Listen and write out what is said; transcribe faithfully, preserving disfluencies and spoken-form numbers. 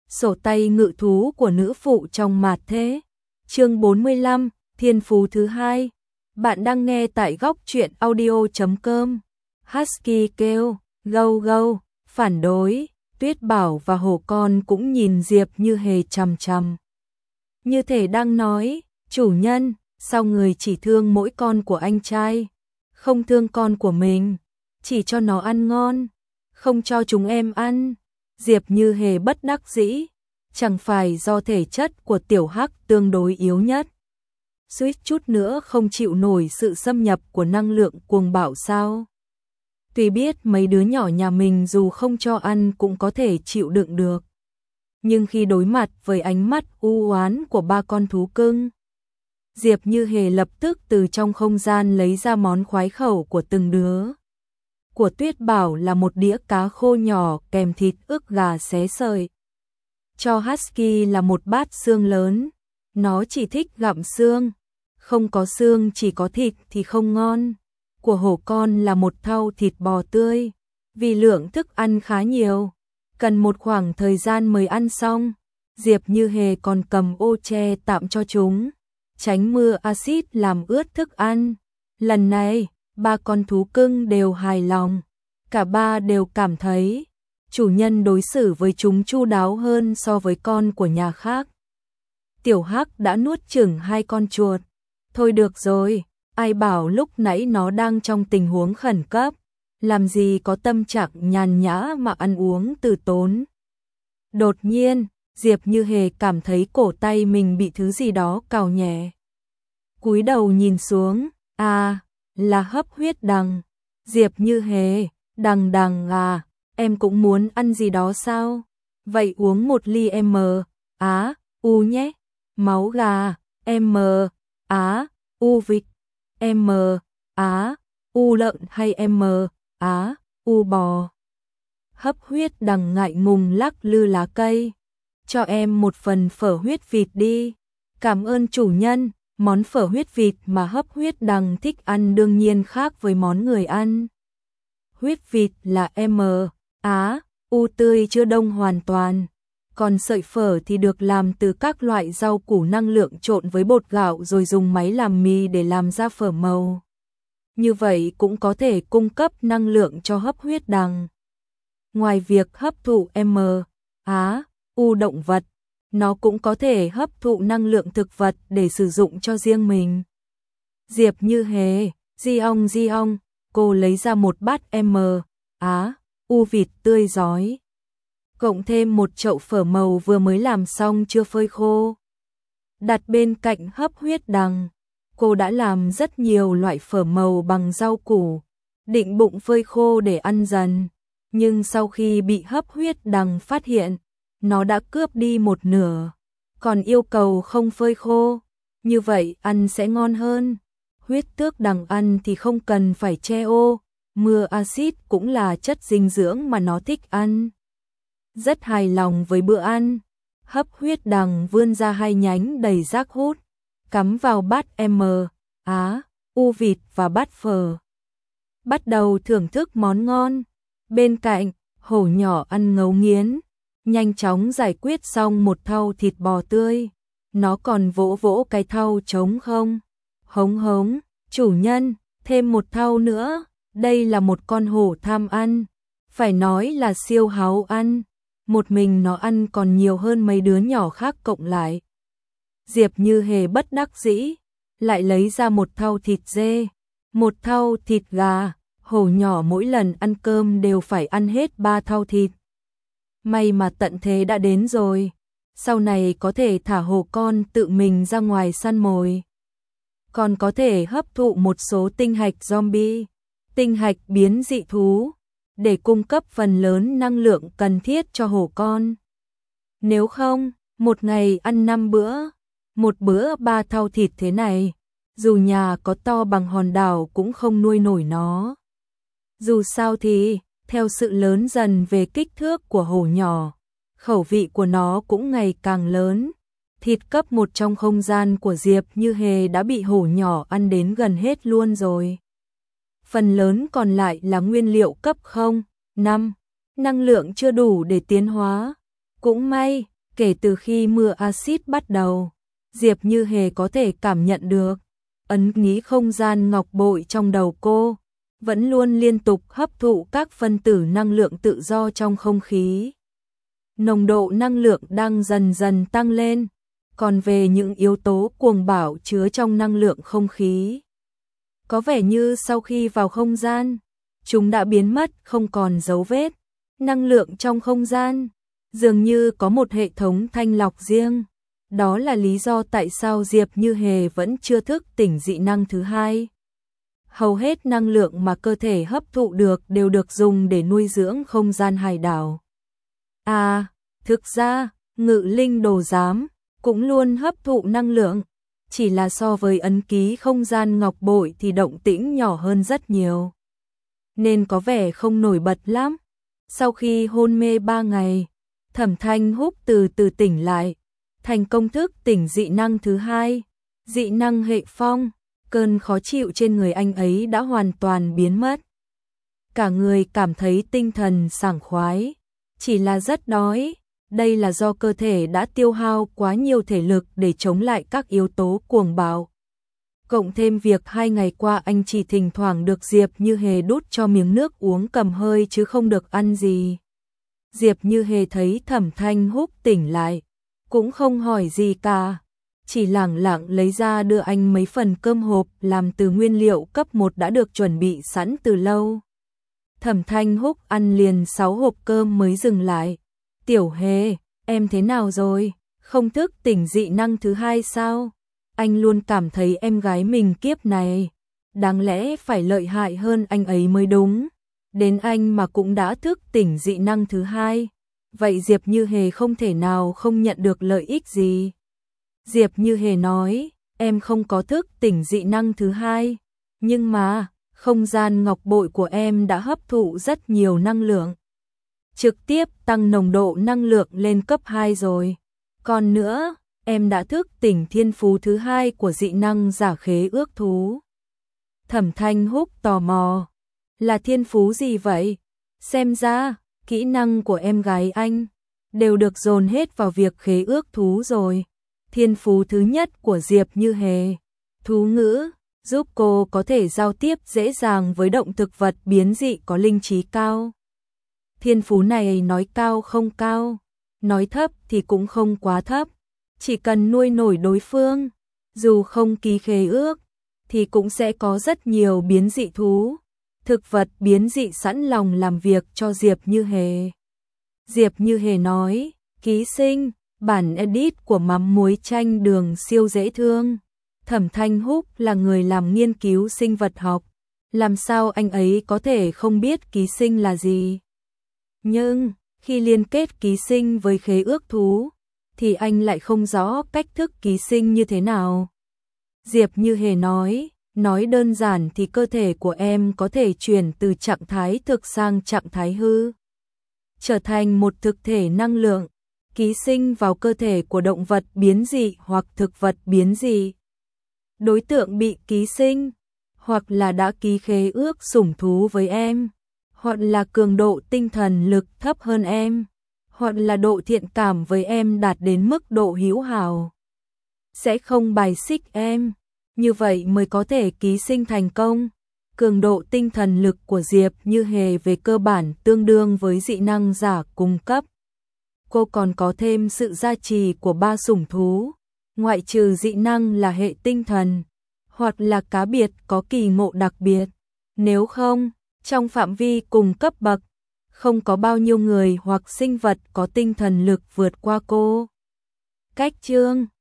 Sổ tay ngự thú của nữ phụ trong mạt thế. Chương bốn mươi lăm, Thiên phú thứ hai. Bạn đang nghe tại góc truyện audio chấm com. Husky kêu, gâu gâu, phản đối, Tuyết Bảo và hổ con cũng nhìn Diệp Như Hề chằm chằm. Như thể đang nói, chủ nhân, sao người chỉ thương mỗi con của anh trai, không thương con của mình, chỉ cho nó ăn ngon, không cho chúng em ăn. Diệp Như Hề bất đắc dĩ, chẳng phải do thể chất của tiểu hắc tương đối yếu nhất, suýt chút nữa không chịu nổi sự xâm nhập của năng lượng cuồng bạo sao? Tuy biết mấy đứa nhỏ nhà mình dù không cho ăn cũng có thể chịu đựng được, nhưng khi đối mặt với ánh mắt u oán của ba con thú cưng, Diệp Như Hề lập tức từ trong không gian lấy ra món khoái khẩu của từng đứa. Của Tuyết Bảo là một đĩa cá khô nhỏ kèm thịt ức gà xé sợi. Cho Husky là một bát xương lớn, nó chỉ thích gặm xương, không có xương chỉ có thịt thì không ngon. Của hổ con là một thau thịt bò tươi, vì lượng thức ăn khá nhiều, cần một khoảng thời gian mới ăn xong. Diệp Như Hề còn cầm ô che tạm cho chúng, tránh mưa axit làm ướt thức ăn. Lần này, ba con thú cưng đều hài lòng, cả ba đều cảm thấy chủ nhân đối xử với chúng chu đáo hơn so với con của nhà khác. Tiểu Hắc đã nuốt chửng hai con chuột. Thôi được rồi, ai bảo lúc nãy nó đang trong tình huống khẩn cấp, làm gì có tâm trạng nhàn nhã mà ăn uống từ tốn. Đột nhiên, Diệp Như Hề cảm thấy cổ tay mình bị thứ gì đó cào nhẹ. Cúi đầu nhìn xuống, à, là hấp huyết đằng. Diệp Như Hề, đằng đằng à, em cũng muốn ăn gì đó sao? Vậy uống một ly M, á, u nhé. Máu gà, M, á, u vịt, M, á, u lợn hay M, á, u bò. Hấp huyết đằng ngại ngùng lắc lư lá cây. Cho em một phần phở huyết vịt đi. Cảm ơn chủ nhân. Món phở huyết vịt mà hấp huyết đằng thích ăn đương nhiên khác với món người ăn. Huyết vịt là M, á, u tươi chưa đông hoàn toàn. Còn sợi phở thì được làm từ các loại rau củ năng lượng trộn với bột gạo rồi dùng máy làm mì để làm ra phở màu. Như vậy cũng có thể cung cấp năng lượng cho hấp huyết đằng. Ngoài việc hấp thụ M, á, u động vật, nó cũng có thể hấp thụ năng lượng thực vật để sử dụng cho riêng mình. Diệp Như Hề, di ong di ong, cô lấy ra một bát M, á, u vịt tươi rói. Cộng thêm một chậu phở màu vừa mới làm xong chưa phơi khô. Đặt bên cạnh hấp huyết đằng, cô đã làm rất nhiều loại phở màu bằng rau củ, định bụng phơi khô để ăn dần. Nhưng sau khi bị hấp huyết đằng phát hiện, nó đã cướp đi một nửa, còn yêu cầu không phơi khô, như vậy ăn sẽ ngon hơn. Huyết tước đằng ăn thì không cần phải che ô, mưa axit cũng là chất dinh dưỡng mà nó thích ăn. Rất hài lòng với bữa ăn, hấp huyết đằng vươn ra hai nhánh đầy rác hút, cắm vào bát M, á, u vịt và bát phở. Bắt đầu thưởng thức món ngon. Bên cạnh, hổ nhỏ ăn ngấu nghiến, nhanh chóng giải quyết xong một thau thịt bò tươi. Nó còn vỗ vỗ cái thau trống không. Hống hống, chủ nhân, thêm một thau nữa. Đây là một con hổ tham ăn, phải nói là siêu háo ăn. Một mình nó ăn còn nhiều hơn mấy đứa nhỏ khác cộng lại. Diệp Như Hề bất đắc dĩ, lại lấy ra một thau thịt dê, một thau thịt gà. Hổ nhỏ mỗi lần ăn cơm đều phải ăn hết ba thau thịt. May mà tận thế đã đến rồi, sau này có thể thả hổ con tự mình ra ngoài săn mồi. Còn có thể hấp thụ một số tinh hạch zombie, tinh hạch biến dị thú, để cung cấp phần lớn năng lượng cần thiết cho hổ con. Nếu không, một ngày ăn năm bữa, một bữa ba thau thịt thế này, dù nhà có to bằng hòn đảo cũng không nuôi nổi nó. Dù sao thì, theo sự lớn dần về kích thước của hổ nhỏ, khẩu vị của nó cũng ngày càng lớn. Thịt cấp một trong không gian của Diệp Như Hề đã bị hổ nhỏ ăn đến gần hết luôn rồi. Phần lớn còn lại là nguyên liệu cấp không, năm, năng lượng chưa đủ để tiến hóa. Cũng may, Kể từ khi mưa axit bắt đầu, Diệp Như Hề có thể cảm nhận được ấn ký không gian ngọc bội trong đầu cô vẫn luôn liên tục hấp thụ các phân tử năng lượng tự do trong không khí. Nồng độ năng lượng đang dần dần tăng lên, còn về những yếu tố cuồng bạo chứa trong năng lượng không khí, có vẻ như sau khi vào không gian, chúng đã biến mất không còn dấu vết. Năng lượng trong không gian dường như có một hệ thống thanh lọc riêng. Đó là lý do tại sao Diệp Như Hề vẫn chưa thức tỉnh dị năng thứ hai. Hầu hết năng lượng mà cơ thể hấp thụ được đều được dùng để nuôi dưỡng không gian hải đảo. À, thực ra, Ngự Linh Đồ Giám cũng luôn hấp thụ năng lượng, chỉ là so với ấn ký không gian ngọc bội thì động tĩnh nhỏ hơn rất nhiều, nên có vẻ không nổi bật lắm. Sau khi hôn mê ba ngày, Thẩm Thanh Húc từ từ tỉnh lại, thành công thức tỉnh dị năng thứ hai, dị năng hệ phong. Cơn khó chịu trên người anh ấy đã hoàn toàn biến mất. Cả người cảm thấy tinh thần sảng khoái, chỉ là rất đói. Đây là do cơ thể đã tiêu hao quá nhiều thể lực để chống lại các yếu tố cuồng bạo. Cộng thêm việc hai ngày qua anh chỉ thỉnh thoảng được Diệp Như Hề đút cho miếng nước uống cầm hơi chứ không được ăn gì. Diệp Như Hề thấy Thẩm Thanh Húc tỉnh lại, cũng không hỏi gì cả, chỉ lẳng lặng lấy ra đưa anh mấy phần cơm hộp làm từ nguyên liệu cấp một đã được chuẩn bị sẵn từ lâu. Thẩm Thanh Húc ăn liền sáu hộp cơm mới dừng lại. Tiểu Hề, em thế nào rồi? Không thức tỉnh dị năng thứ hai sao? Anh luôn cảm thấy em gái mình kiếp này đáng lẽ phải lợi hại hơn anh ấy mới đúng. Đến anh mà cũng đã thức tỉnh dị năng thứ hai. Vậy Diệp Như Hề không thể nào không nhận được lợi ích gì. Diệp Như Hề nói, em không có thức tỉnh dị năng thứ hai, nhưng mà, không gian ngọc bội của em đã hấp thụ rất nhiều năng lượng. Trực tiếp tăng nồng độ năng lượng lên cấp hai rồi. Còn nữa, em đã thức tỉnh thiên phú thứ hai của dị năng giả khế ước thú. Thẩm Thanh Húc tò mò, là thiên phú gì vậy? Xem ra, kỹ năng của em gái anh đều được dồn hết vào việc khế ước thú rồi. Thiên phú thứ nhất của Diệp Như Hề, thú ngữ, giúp cô có thể giao tiếp dễ dàng với động thực vật biến dị có linh trí cao. Thiên phú này nói cao không cao, nói thấp thì cũng không quá thấp, chỉ cần nuôi nổi đối phương, dù không ký khế ước, thì cũng sẽ có rất nhiều biến dị thú, thực vật biến dị sẵn lòng làm việc cho Diệp Như Hề. Diệp Như Hề nói, ký sinh, bản edit của mắm muối chanh đường siêu dễ thương. Thẩm Thanh Húc là người làm nghiên cứu sinh vật học, làm sao anh ấy có thể không biết ký sinh là gì? Nhưng, khi liên kết ký sinh với khế ước thú, thì anh lại không rõ cách thức ký sinh như thế nào. Diệp Như Hề nói, nói đơn giản thì cơ thể của em có thể chuyển từ trạng thái thực sang trạng thái hư, trở thành một thực thể năng lượng, ký sinh vào cơ thể của động vật biến dị hoặc thực vật biến dị. Đối tượng bị ký sinh, hoặc là đã ký khế ước sủng thú với em, hoặc là cường độ tinh thần lực thấp hơn em, hoặc là độ thiện cảm với em đạt đến mức độ hữu hảo, sẽ không bài xích em, như vậy mới có thể ký sinh thành công. Cường độ tinh thần lực của Diệp Như Hề về cơ bản tương đương với dị năng giả cung cấp. Cô còn có thêm sự gia trì của ba sủng thú, ngoại trừ dị năng là hệ tinh thần, hoặc là cá biệt có kỳ ngộ đặc biệt. Nếu không, trong phạm vi cùng cấp bậc, không có bao nhiêu người hoặc sinh vật có tinh thần lực vượt qua cô. Cách chương